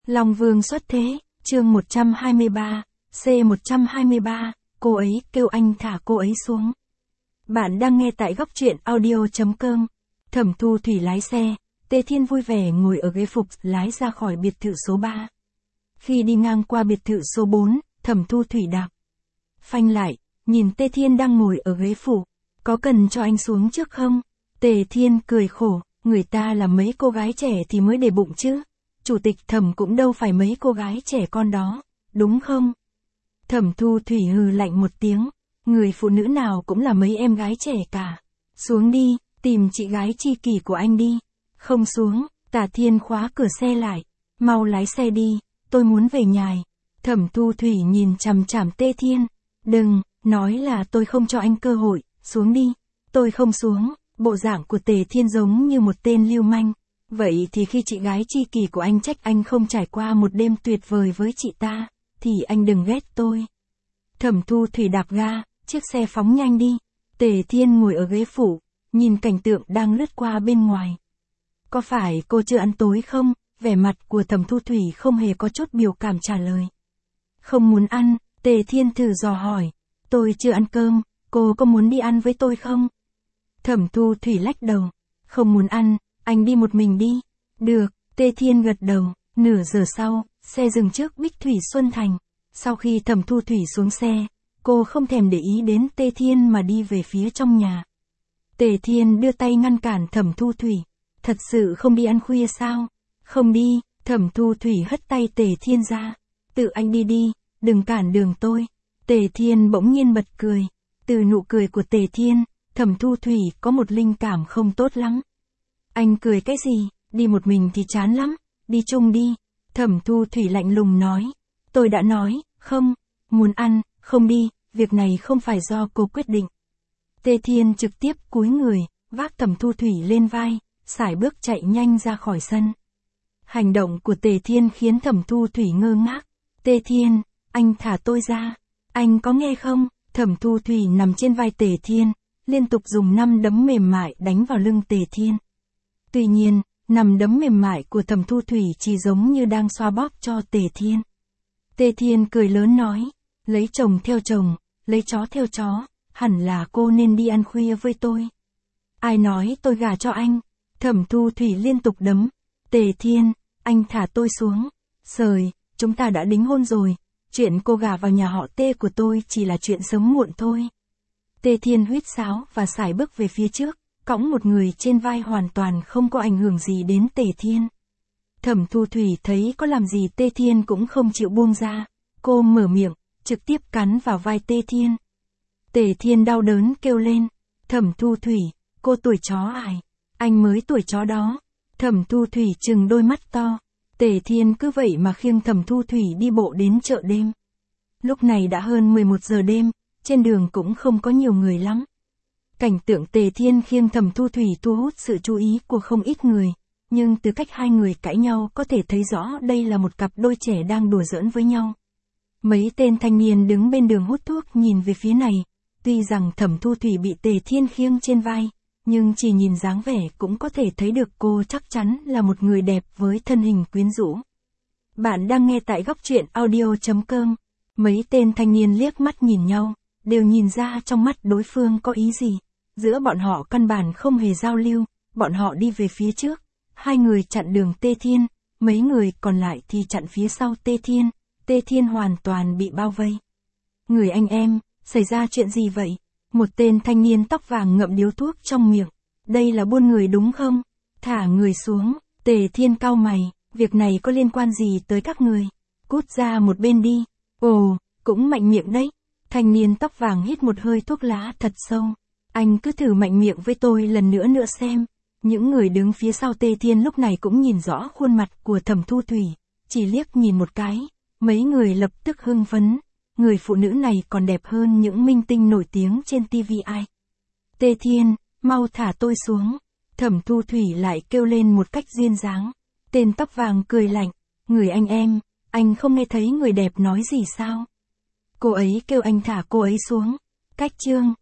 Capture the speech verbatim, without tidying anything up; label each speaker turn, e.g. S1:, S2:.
S1: Long Vương xuất thế, chương một trăm hai mươi ba, C một trăm hai mươi ba, cô ấy kêu anh thả cô ấy xuống. Bạn đang nghe tại góc truyện audio.com. Thẩm Thu Thủy lái xe, Tề Thiên vui vẻ ngồi ở ghế phụ lái ra khỏi biệt thự số ba. Khi đi ngang qua biệt thự số bốn, Thẩm Thu Thủy đạp phanh lại, nhìn Tề Thiên đang ngồi ở ghế phụ. Có cần cho anh xuống trước không? Tề Thiên cười khổ, người ta là mấy cô gái trẻ thì mới để bụng chứ. Chủ tịch Thẩm cũng đâu phải mấy cô gái trẻ con đó, đúng không? Thẩm Thu Thủy hừ lạnh một tiếng, người phụ nữ nào cũng là mấy em gái trẻ cả. Xuống đi, tìm chị gái tri kỷ của anh đi. Không xuống, Tả Thiên khóa cửa xe lại, mau lái xe đi, tôi muốn về nhà. Thẩm Thu Thủy nhìn chằm chằm Tề Thiên, đừng, nói là tôi không cho anh cơ hội, xuống đi. Tôi không xuống, bộ dạng của Tề Thiên giống như một tên lưu manh. Vậy thì khi chị gái tri kỷ của anh trách anh không trải qua một đêm tuyệt vời với chị ta, thì anh đừng ghét tôi. Thẩm Thu Thủy đạp ga, chiếc xe phóng nhanh đi. Tề Thiên ngồi ở ghế phụ, nhìn cảnh tượng đang lướt qua bên ngoài. Có phải cô chưa ăn tối không? Vẻ mặt của Thẩm Thu Thủy không hề có chút biểu cảm trả lời. Không muốn ăn, Tề Thiên thử dò hỏi. Tôi chưa ăn cơm, cô có muốn đi ăn với tôi không? Thẩm Thu Thủy lắc đầu. Không muốn ăn, anh đi một mình đi. Được, Tề Thiên gật đầu. Nửa giờ sau, xe dừng trước Bích Thủy Xuân Thành. Sau khi Thẩm Thu Thủy xuống xe, cô không thèm để ý đến Tề Thiên mà đi về phía trong nhà. Tề Thiên đưa tay ngăn cản Thẩm Thu Thủy. Thật sự không đi ăn khuya sao? Không đi, Thẩm Thu Thủy hất tay Tề Thiên ra. Tự anh đi đi, đừng cản đường tôi. Tề Thiên bỗng nhiên bật cười. Từ nụ cười của Tề Thiên, Thẩm Thu Thủy có một linh cảm không tốt lắm. Anh cười cái gì, đi một mình thì chán lắm, đi chung đi. Thẩm Thu Thủy lạnh lùng nói. Tôi đã nói, không, muốn ăn, không đi, việc này không phải do cô quyết định. Tề Thiên trực tiếp cúi người, vác Thẩm Thu Thủy lên vai, sải bước chạy nhanh ra khỏi sân. Hành động của Tề Thiên khiến Thẩm Thu Thủy ngơ ngác. Tề Thiên, anh thả tôi ra, anh có nghe không? Thẩm Thu Thủy nằm trên vai Tề Thiên, liên tục dùng năm đấm mềm mại đánh vào lưng Tề Thiên. Tuy nhiên, nằm đấm mềm mại của Thẩm Thu Thủy chỉ giống như đang xoa bóp cho Tề Thiên. Tề Thiên cười lớn nói, lấy chồng theo chồng, lấy chó theo chó, hẳn là cô nên đi ăn khuya với tôi. Ai nói tôi gả cho anh? Thẩm Thu Thủy liên tục đấm. Tề Thiên, anh thả tôi xuống. Sời, chúng ta đã đính hôn rồi, chuyện cô gả vào nhà họ Tề của tôi chỉ là chuyện sớm muộn thôi. Tề Thiên huýt sáo và sải bước về phía trước, cõng một người trên vai hoàn toàn không có ảnh hưởng gì đến Tề Thiên. Thẩm Thu Thủy thấy có làm gì Tề Thiên cũng không chịu buông ra, cô mở miệng, trực tiếp cắn vào vai Tề Thiên. Tề Thiên đau đớn kêu lên, Thẩm Thu Thủy, cô tuổi chó ải, anh mới tuổi chó đó. Thẩm Thu Thủy trừng đôi mắt to, Tề Thiên cứ vậy mà khiêng Thẩm Thu Thủy đi bộ đến chợ đêm. Lúc này đã hơn mười một giờ đêm, trên đường cũng không có nhiều người lắm. Cảnh tượng Tề Thiên khiêng Thẩm Thu Thủy thu hút sự chú ý của không ít người, nhưng từ cách hai người cãi nhau có thể thấy rõ đây là một cặp đôi trẻ đang đùa giỡn với nhau. Mấy tên thanh niên đứng bên đường hút thuốc nhìn về phía này, tuy rằng Thẩm Thu Thủy bị Tề Thiên khiêng trên vai, nhưng chỉ nhìn dáng vẻ cũng có thể thấy được cô chắc chắn là một người đẹp với thân hình quyến rũ. Bạn đang nghe tại góc truyện audio.com. Mấy tên thanh niên liếc mắt nhìn nhau, đều nhìn ra trong mắt đối phương có ý gì. Giữa bọn họ căn bản không hề giao lưu, bọn họ đi về phía trước. Hai người chặn đường Tề Thiên, mấy người còn lại thì chặn phía sau Tề Thiên. Tề Thiên hoàn toàn bị bao vây. Người anh em, xảy ra chuyện gì vậy? Một tên thanh niên tóc vàng ngậm điếu thuốc trong miệng. Đây là buôn người đúng không? Thả người xuống. Tề Thiên cau mày, việc này có liên quan gì tới các người? Cút ra một bên đi. Ồ, cũng mạnh miệng đấy. Thanh niên tóc vàng hít một hơi thuốc lá thật sâu. Anh cứ thử mạnh miệng với tôi lần nữa nữa xem. Những người đứng phía sau Tề Thiên lúc này cũng nhìn rõ khuôn mặt của Thẩm Thu Thủy. Chỉ liếc nhìn một cái, mấy người lập tức hưng phấn. Người phụ nữ này còn đẹp hơn những minh tinh nổi tiếng trên ti vi ai. Tề Thiên, mau thả tôi xuống. Thẩm Thu Thủy lại kêu lên một cách duyên dáng. Tên tóc vàng cười lạnh. Người anh em, anh không nghe thấy người đẹp nói gì sao? Cô ấy kêu anh thả cô ấy xuống. Cách chương.